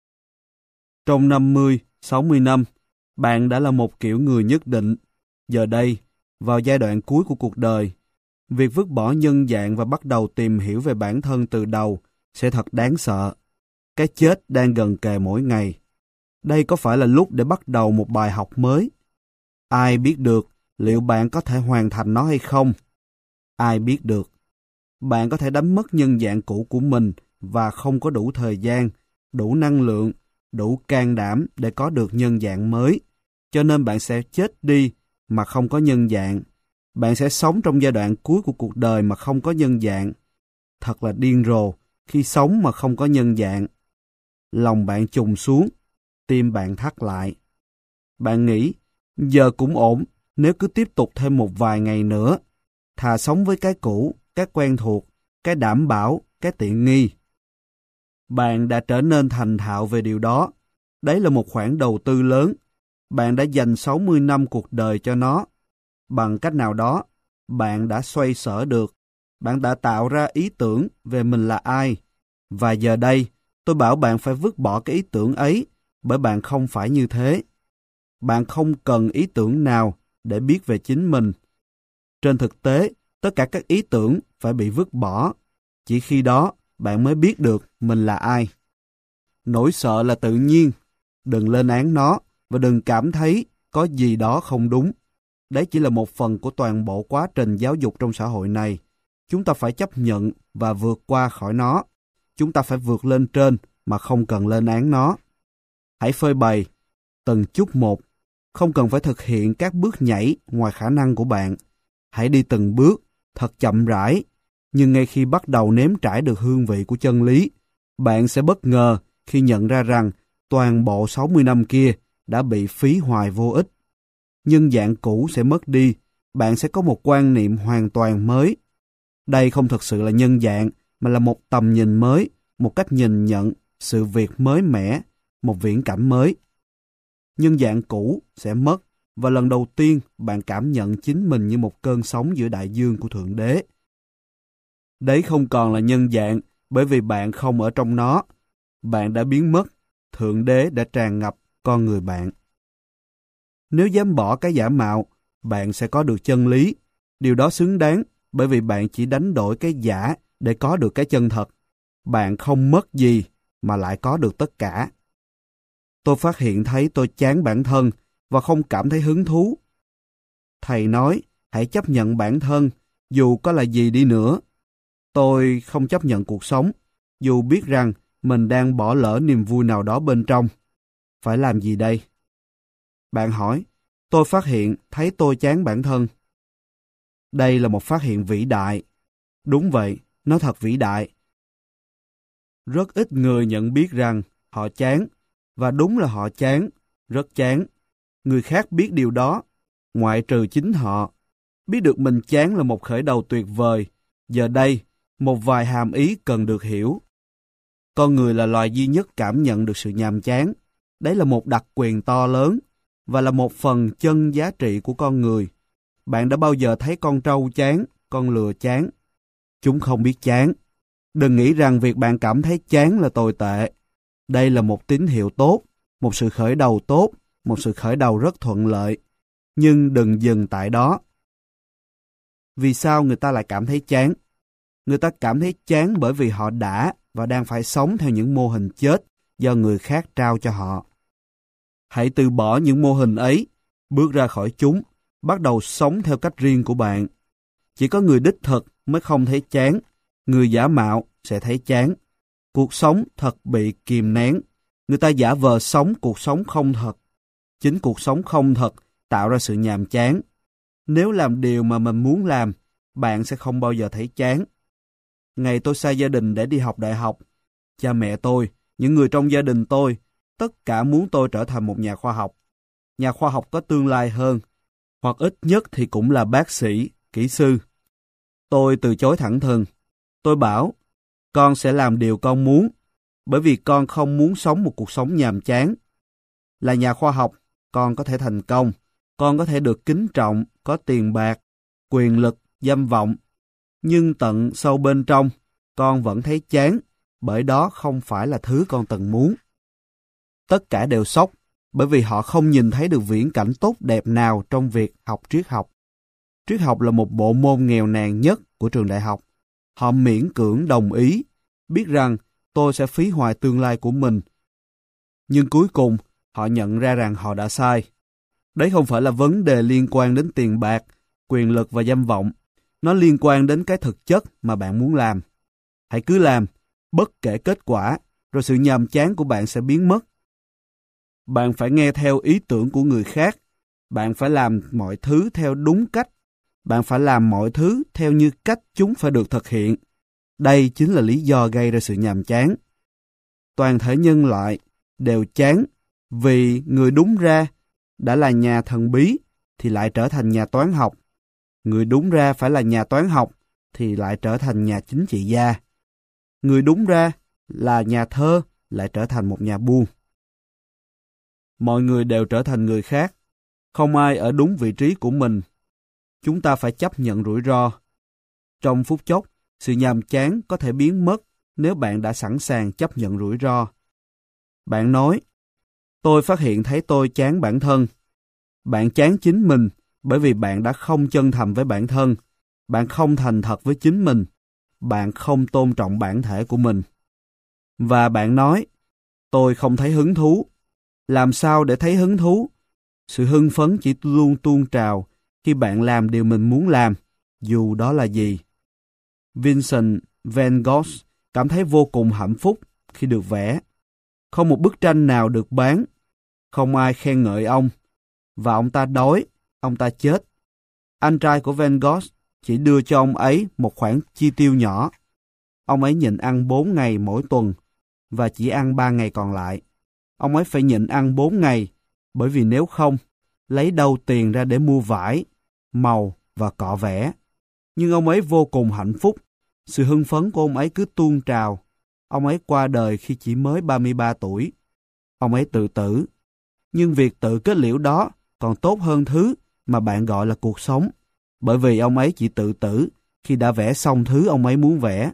Trong 50, 60 năm, bạn đã là một kiểu người nhất định. Giờ đây, vào giai đoạn cuối của cuộc đời, việc vứt bỏ nhân dạng và bắt đầu tìm hiểu về bản thân từ đầu sẽ thật đáng sợ. Cái chết đang gần kề mỗi ngày. Đây có phải là lúc để bắt đầu một bài học mới? Ai biết được liệu bạn có thể hoàn thành nó hay không? Ai biết được? Bạn có thể đánh mất nhân dạng cũ của mình và không có đủ thời gian, đủ năng lượng, đủ can đảm để có được nhân dạng mới. Cho nên bạn sẽ chết đi mà không có nhân dạng. Bạn sẽ sống trong giai đoạn cuối của cuộc đời mà không có nhân dạng. Thật là điên rồ khi sống mà không có nhân dạng. Lòng bạn trùng xuống, tim bạn thắt lại. Bạn nghĩ, giờ cũng ổn nếu cứ tiếp tục thêm một vài ngày nữa. Thà sống với cái cũ, cái quen thuộc, cái đảm bảo, cái tiện nghi. Bạn đã trở nên thành thạo về điều đó. Đấy là một khoản đầu tư lớn. Bạn đã dành 60 năm cuộc đời cho nó. Bằng cách nào đó, bạn đã xoay sở được. Bạn đã tạo ra ý tưởng về mình là ai. Và giờ đây, tôi bảo bạn phải vứt bỏ cái ý tưởng ấy, bởi bạn không phải như thế. Bạn không cần ý tưởng nào để biết về chính mình. Trên thực tế, tất cả các ý tưởng phải bị vứt bỏ. Chỉ khi đó, bạn mới biết được mình là ai. Nỗi sợ là tự nhiên. Đừng lên án nó và đừng cảm thấy có gì đó không đúng. Đấy chỉ là một phần của toàn bộ quá trình giáo dục trong xã hội này. Chúng ta phải chấp nhận và vượt qua khỏi nó. Chúng ta phải vượt lên trên mà không cần lên án nó. Hãy phơi bày từng chút một. Không cần phải thực hiện các bước nhảy ngoài khả năng của bạn. Hãy đi từng bước, thật chậm rãi. Nhưng ngay khi bắt đầu nếm trải được hương vị của chân lý, bạn sẽ bất ngờ khi nhận ra rằng toàn bộ 60 năm kia đã bị phí hoài vô ích. Nhân dạng cũ sẽ mất đi, bạn sẽ có một quan niệm hoàn toàn mới. Đây không thực sự là nhân dạng, mà là một tầm nhìn mới, một cách nhìn nhận sự việc mới mẻ, một viễn cảnh mới. Nhân dạng cũ sẽ mất, và lần đầu tiên bạn cảm nhận chính mình như một cơn sóng giữa đại dương của Thượng Đế. Đấy không còn là nhân dạng, bởi vì bạn không ở trong nó. Bạn đã biến mất, Thượng Đế đã tràn ngập con người bạn. Nếu dám bỏ cái giả mạo, bạn sẽ có được chân lý. Điều đó xứng đáng, bởi vì bạn chỉ đánh đổi cái giả để có được cái chân thật. Bạn không mất gì, mà lại có được tất cả. Tôi phát hiện thấy tôi chán bản thân, và không cảm thấy hứng thú. Thầy nói, hãy chấp nhận bản thân, dù có là gì đi nữa. Tôi không chấp nhận cuộc sống, dù biết rằng mình đang bỏ lỡ niềm vui nào đó bên trong. Phải làm gì đây? Bạn hỏi, tôi phát hiện thấy tôi chán bản thân. Đây là một phát hiện vĩ đại. Đúng vậy, nó thật vĩ đại. Rất ít người nhận biết rằng họ chán, và đúng là họ chán, rất chán. Người khác biết điều đó, ngoại trừ chính họ. Biết được mình chán là một khởi đầu tuyệt vời. Giờ đây, một vài hàm ý cần được hiểu. Con người là loài duy nhất cảm nhận được sự nhàm chán. Đấy là một đặc quyền to lớn, và là một phần chân giá trị của con người. Bạn đã bao giờ thấy con trâu chán, con lừa chán? Chúng không biết chán. Đừng nghĩ rằng việc bạn cảm thấy chán là tồi tệ. Đây là một tín hiệu tốt, một sự khởi đầu tốt, một sự khởi đầu rất thuận lợi. Nhưng đừng dừng tại đó. Vì sao người ta lại cảm thấy chán? Người ta cảm thấy chán bởi vì họ đã và đang phải sống theo những mô hình chết do người khác trao cho họ. Hãy từ bỏ những mô hình ấy, bước ra khỏi chúng, bắt đầu sống theo cách riêng của bạn. Chỉ có người đích thực mới không thấy chán, người giả mạo sẽ thấy chán. Cuộc sống thật bị kìm nén. Người ta giả vờ sống cuộc sống không thật. Chính cuộc sống không thật tạo ra sự nhàm chán. Nếu làm điều mà mình muốn làm, bạn sẽ không bao giờ thấy chán. Ngày tôi xa gia đình để đi học đại học, cha mẹ tôi, những người trong gia đình tôi, tất cả muốn tôi trở thành một nhà khoa học. Nhà khoa học có tương lai hơn, hoặc ít nhất thì cũng là bác sĩ, kỹ sư. Tôi từ chối thẳng thừng. Tôi bảo, con sẽ làm điều con muốn, bởi vì con không muốn sống một cuộc sống nhàm chán. Là nhà khoa học, con có thể thành công, con có thể được kính trọng, có tiền bạc, quyền lực, danh vọng. Nhưng tận sâu bên trong, con vẫn thấy chán, bởi đó không phải là thứ con từng muốn. Tất cả đều sốc, bởi vì họ không nhìn thấy được viễn cảnh tốt đẹp nào trong việc học triết học. Triết học là một bộ môn nghèo nàn nhất của trường đại học. Họ miễn cưỡng đồng ý, biết rằng tôi sẽ phí hoài tương lai của mình. Nhưng cuối cùng, họ nhận ra rằng họ đã sai. Đấy không phải là vấn đề liên quan đến tiền bạc, quyền lực và danh vọng. Nó liên quan đến cái thực chất mà bạn muốn làm. Hãy cứ làm, bất kể kết quả, rồi sự nhàm chán của bạn sẽ biến mất. Bạn phải nghe theo ý tưởng của người khác. Bạn phải làm mọi thứ theo đúng cách. Bạn phải làm mọi thứ theo như cách chúng phải được thực hiện. Đây chính là lý do gây ra sự nhàm chán. Toàn thể nhân loại đều chán vì người đúng ra đã là nhà thần bí thì lại trở thành nhà toán học. Người đúng ra phải là nhà toán học thì lại trở thành nhà chính trị gia. Người đúng ra là nhà thơ lại trở thành một nhà buôn. Mọi người đều trở thành người khác. Không ai ở đúng vị trí của mình. Chúng ta phải chấp nhận rủi ro. Trong phút chốc, sự nhàm chán có thể biến mất nếu bạn đã sẵn sàng chấp nhận rủi ro. Bạn nói, tôi phát hiện thấy tôi chán bản thân. Bạn chán chính mình bởi vì bạn đã không chân thành với bản thân. Bạn không thành thật với chính mình. Bạn không tôn trọng bản thể của mình. Và bạn nói, tôi không thấy hứng thú. Làm sao để thấy hứng thú? Sự hưng phấn chỉ luôn tuôn trào khi bạn làm điều mình muốn làm, dù đó là gì. Vincent van Gogh cảm thấy vô cùng hạnh phúc khi được vẽ. Không một bức tranh nào được bán. Không ai khen ngợi ông. Và ông ta đói, ông ta chết. Anh trai của Van Gogh chỉ đưa cho ông ấy một khoản chi tiêu nhỏ. Ông ấy nhịn ăn 4 ngày mỗi tuần. và chỉ ăn 3 ngày còn lại. Ông ấy phải nhịn ăn 4 ngày, bởi vì nếu không, lấy đâu tiền ra để mua vải, màu và cọ vẽ. Nhưng ông ấy vô cùng hạnh phúc. Sự hưng phấn của ông ấy cứ tuôn trào. Ông ấy qua đời khi chỉ mới 33 tuổi. Ông ấy tự tử. Nhưng việc tự kết liễu đó còn tốt hơn thứ mà bạn gọi là cuộc sống, bởi vì ông ấy chỉ tự tử khi đã vẽ xong thứ ông ấy muốn vẽ.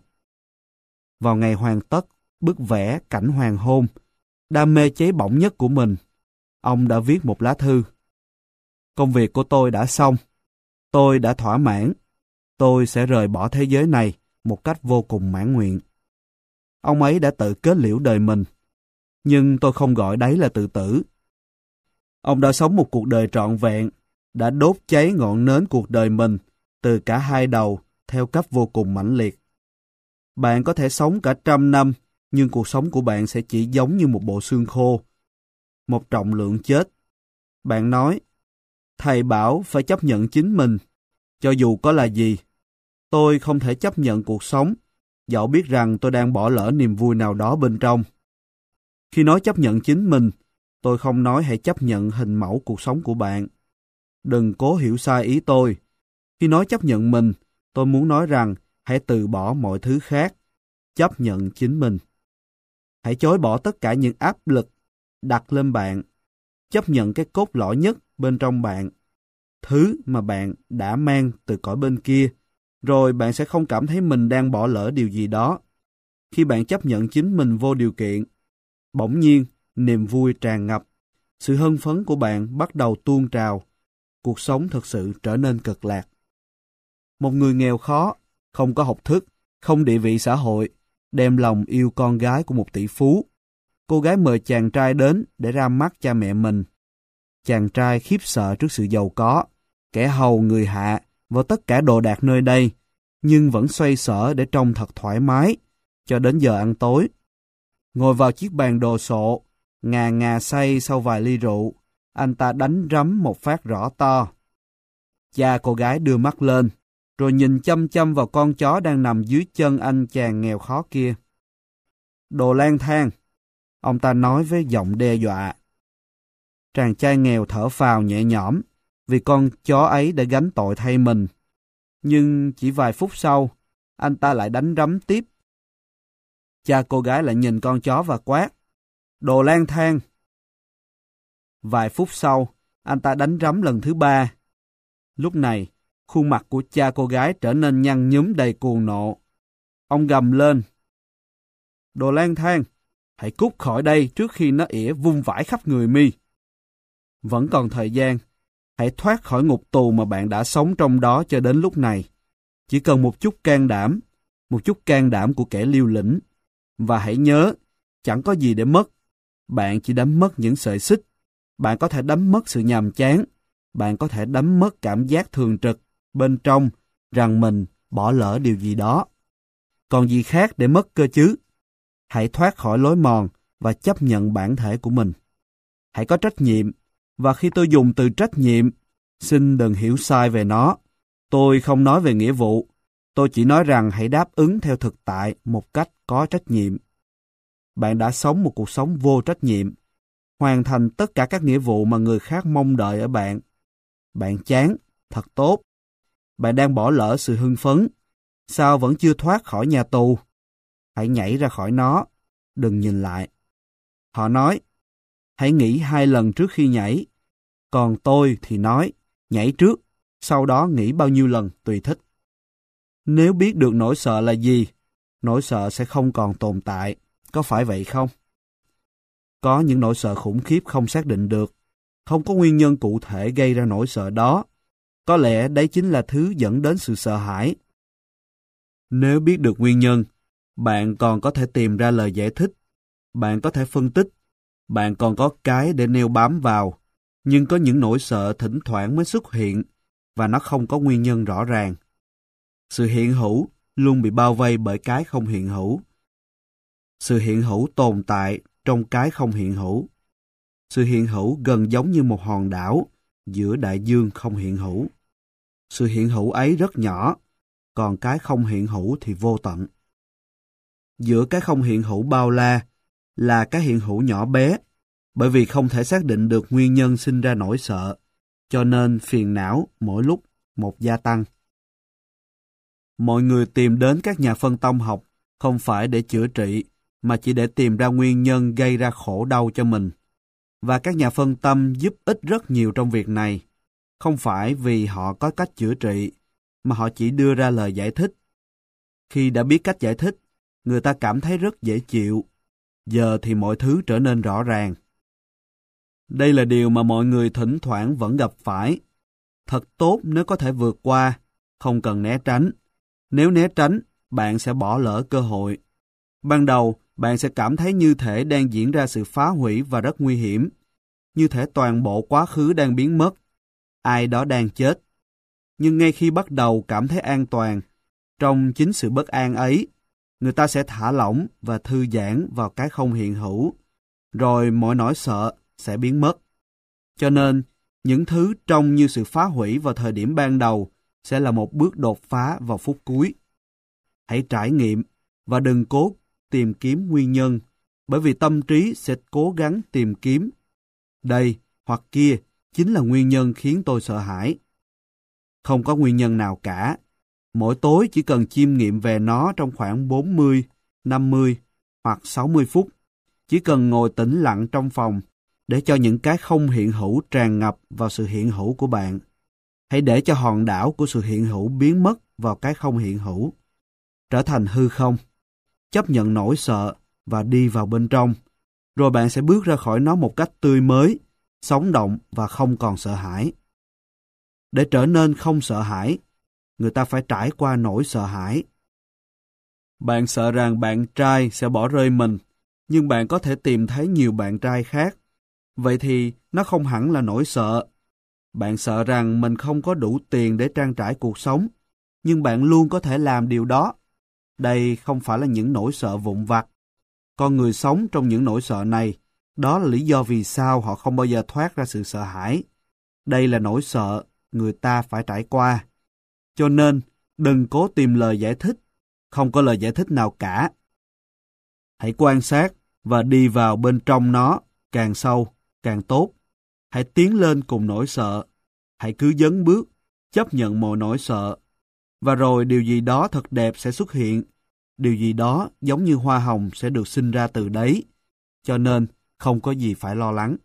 Vào ngày hoàn tất bức vẽ cảnh hoàng hôn, đam mê cháy bỏng nhất của mình, ông đã viết một lá thư. Công việc của tôi đã xong. Tôi đã thỏa mãn. Tôi sẽ rời bỏ thế giới này một cách vô cùng mãn nguyện. Ông ấy đã tự kết liễu đời mình. Nhưng tôi không gọi đấy là tự tử. Ông đã sống một cuộc đời trọn vẹn, đã đốt cháy ngọn nến cuộc đời mình từ cả hai đầu theo cách vô cùng mãnh liệt. Bạn có thể sống cả 100 năm, nhưng cuộc sống của bạn sẽ chỉ giống như một bộ xương khô, một trọng lượng chết. Bạn nói, thầy bảo phải chấp nhận chính mình, cho dù có là gì. Tôi không thể chấp nhận cuộc sống, dẫu biết rằng tôi đang bỏ lỡ niềm vui nào đó bên trong. Khi nói chấp nhận chính mình, tôi không nói hãy chấp nhận hình mẫu cuộc sống của bạn. Đừng cố hiểu sai ý tôi. Khi nói chấp nhận mình, tôi muốn nói rằng hãy từ bỏ mọi thứ khác, chấp nhận chính mình. Hãy chối bỏ tất cả những áp lực đặt lên bạn, chấp nhận cái cốt lõi nhất bên trong bạn, thứ mà bạn đã mang từ cõi bên kia, rồi bạn sẽ không cảm thấy mình đang bỏ lỡ điều gì đó. Khi bạn chấp nhận chính mình vô điều kiện, bỗng nhiên niềm vui tràn ngập, sự hân phấn của bạn bắt đầu tuôn trào, cuộc sống thực sự trở nên cực lạc. Một người nghèo khó, không có học thức, không địa vị xã hội, đem lòng yêu con gái của một tỷ phú. Cô gái mời chàng trai đến để ra mắt cha mẹ mình. Chàng trai khiếp sợ trước sự giàu có, kẻ hầu người hạ và tất cả đồ đạc nơi đây, nhưng vẫn xoay sở để trông thật thoải mái, cho đến giờ ăn tối. Ngồi vào chiếc bàn đồ sộ, ngà ngà say sau vài ly rượu, anh ta đánh rắm một phát rõ to. Cha cô gái đưa mắt lên, rồi nhìn chăm chăm vào con chó đang nằm dưới chân anh chàng nghèo khó kia. Đồ lang thang, ông ta nói với giọng đe dọa. Chàng trai nghèo thở phào nhẹ nhõm, vì con chó ấy đã gánh tội thay mình. Nhưng chỉ vài phút sau, anh ta lại đánh rắm tiếp. Cha cô gái lại nhìn con chó và quát. Đồ lang thang. Vài phút sau, anh ta đánh rắm lần thứ 3. Lúc này, khuôn mặt của cha cô gái trở nên nhăn nhúm đầy cuồng nộ. Ông gầm lên. Đồ lang thang, hãy cút khỏi đây trước khi nó ỉa vung vãi khắp người mi. Vẫn còn thời gian, hãy thoát khỏi ngục tù mà bạn đã sống trong đó cho đến lúc này. Chỉ cần một chút can đảm của kẻ liều lĩnh. Và hãy nhớ, chẳng có gì để mất. Bạn chỉ đánh mất những sợi xích. Bạn có thể đánh mất sự nhàm chán. Bạn có thể đánh mất cảm giác thường trực bên trong rằng mình bỏ lỡ điều gì đó. Còn gì khác để mất cơ chứ? Hãy thoát khỏi lối mòn và chấp nhận bản thể của mình. Hãy có trách nhiệm. Và khi tôi dùng từ trách nhiệm, xin đừng hiểu sai về nó. Tôi không nói về nghĩa vụ. Tôi chỉ nói rằng hãy đáp ứng theo thực tại một cách có trách nhiệm. Bạn đã sống một cuộc sống vô trách nhiệm, hoàn thành tất cả các nghĩa vụ mà người khác mong đợi ở bạn. Bạn chán, thật tốt. Bạn đang bỏ lỡ sự hưng phấn. Sao vẫn chưa thoát khỏi nhà tù? Hãy nhảy ra khỏi nó, đừng nhìn lại. Họ nói, hãy nghĩ 2 lần trước khi nhảy. Còn tôi thì nói, nhảy trước, sau đó nghĩ bao nhiêu lần tùy thích. Nếu biết được nỗi sợ là gì, nỗi sợ sẽ không còn tồn tại. Có phải vậy không? Có những nỗi sợ khủng khiếp không xác định được. Không có nguyên nhân cụ thể gây ra nỗi sợ đó. Có lẽ đấy chính là thứ dẫn đến sự sợ hãi. Nếu biết được nguyên nhân, bạn còn có thể tìm ra lời giải thích. Bạn có thể phân tích. Bạn còn có cái để neo bám vào. Nhưng có những nỗi sợ thỉnh thoảng mới xuất hiện và nó không có nguyên nhân rõ ràng. Sự hiện hữu luôn bị bao vây bởi cái không hiện hữu. Sự hiện hữu tồn tại trong cái không hiện hữu. Sự hiện hữu gần giống như một hòn đảo giữa đại dương không hiện hữu. Sự hiện hữu ấy rất nhỏ, còn cái không hiện hữu thì vô tận. Giữa cái không hiện hữu bao la là cái hiện hữu nhỏ bé, bởi vì không thể xác định được nguyên nhân sinh ra nỗi sợ, cho nên phiền não mỗi lúc một gia tăng. Mọi người tìm đến các nhà phân tông học không phải để chữa trị, mà chỉ để tìm ra nguyên nhân gây ra khổ đau cho mình. Và các nhà phân tâm giúp ích rất nhiều trong việc này, không phải vì họ có cách chữa trị, mà họ chỉ đưa ra lời giải thích. Khi đã biết cách giải thích, người ta cảm thấy rất dễ chịu. Giờ thì mọi thứ trở nên rõ ràng. Đây là điều mà mọi người thỉnh thoảng vẫn gặp phải. Thật tốt nếu có thể vượt qua, không cần né tránh. Nếu né tránh, bạn sẽ bỏ lỡ cơ hội. Ban đầu, bạn sẽ cảm thấy như thể đang diễn ra sự phá hủy và rất nguy hiểm. Như thể toàn bộ quá khứ đang biến mất. Ai đó đang chết. Nhưng ngay khi bắt đầu cảm thấy an toàn, trong chính sự bất an ấy, người ta sẽ thả lỏng và thư giãn vào cái không hiện hữu. Rồi mọi nỗi sợ sẽ biến mất. Cho nên, những thứ trông như sự phá hủy vào thời điểm ban đầu sẽ là một bước đột phá vào phút cuối. Hãy trải nghiệm và đừng cố tìm kiếm nguyên nhân, bởi vì tâm trí sẽ cố gắng tìm kiếm. Đây hoặc kia chính là nguyên nhân khiến tôi sợ hãi. Không có nguyên nhân nào cả. Mỗi tối chỉ cần chiêm nghiệm về nó trong khoảng 40, 50 hoặc 60 phút. Chỉ cần ngồi tĩnh lặng trong phòng để cho những cái không hiện hữu tràn ngập vào sự hiện hữu của bạn. Hãy để cho hòn đảo của sự hiện hữu biến mất vào cái không hiện hữu, trở thành hư không. Chấp nhận nỗi sợ và đi vào bên trong. Rồi bạn sẽ bước ra khỏi nó một cách tươi mới, sống động và không còn sợ hãi. Để trở nên không sợ hãi, người ta phải trải qua nỗi sợ hãi. Bạn sợ rằng bạn trai sẽ bỏ rơi mình, nhưng bạn có thể tìm thấy nhiều bạn trai khác. Vậy thì nó không hẳn là nỗi sợ. Bạn sợ rằng mình không có đủ tiền để trang trải cuộc sống, nhưng bạn luôn có thể làm điều đó. Đây không phải là những nỗi sợ vụn vặt. Con người sống trong những nỗi sợ này, đó là lý do vì sao họ không bao giờ thoát ra sự sợ hãi. Đây là nỗi sợ người ta phải trải qua. Cho nên, đừng cố tìm lời giải thích. Không có lời giải thích nào cả. Hãy quan sát và đi vào bên trong nó, càng sâu, càng tốt. Hãy tiến lên cùng nỗi sợ. Hãy cứ dấn bước, chấp nhận mọi nỗi sợ. Và rồi điều gì đó thật đẹp sẽ xuất hiện. Điều gì đó giống như hoa hồng sẽ được sinh ra từ đấy. Cho nên, không có gì phải lo lắng.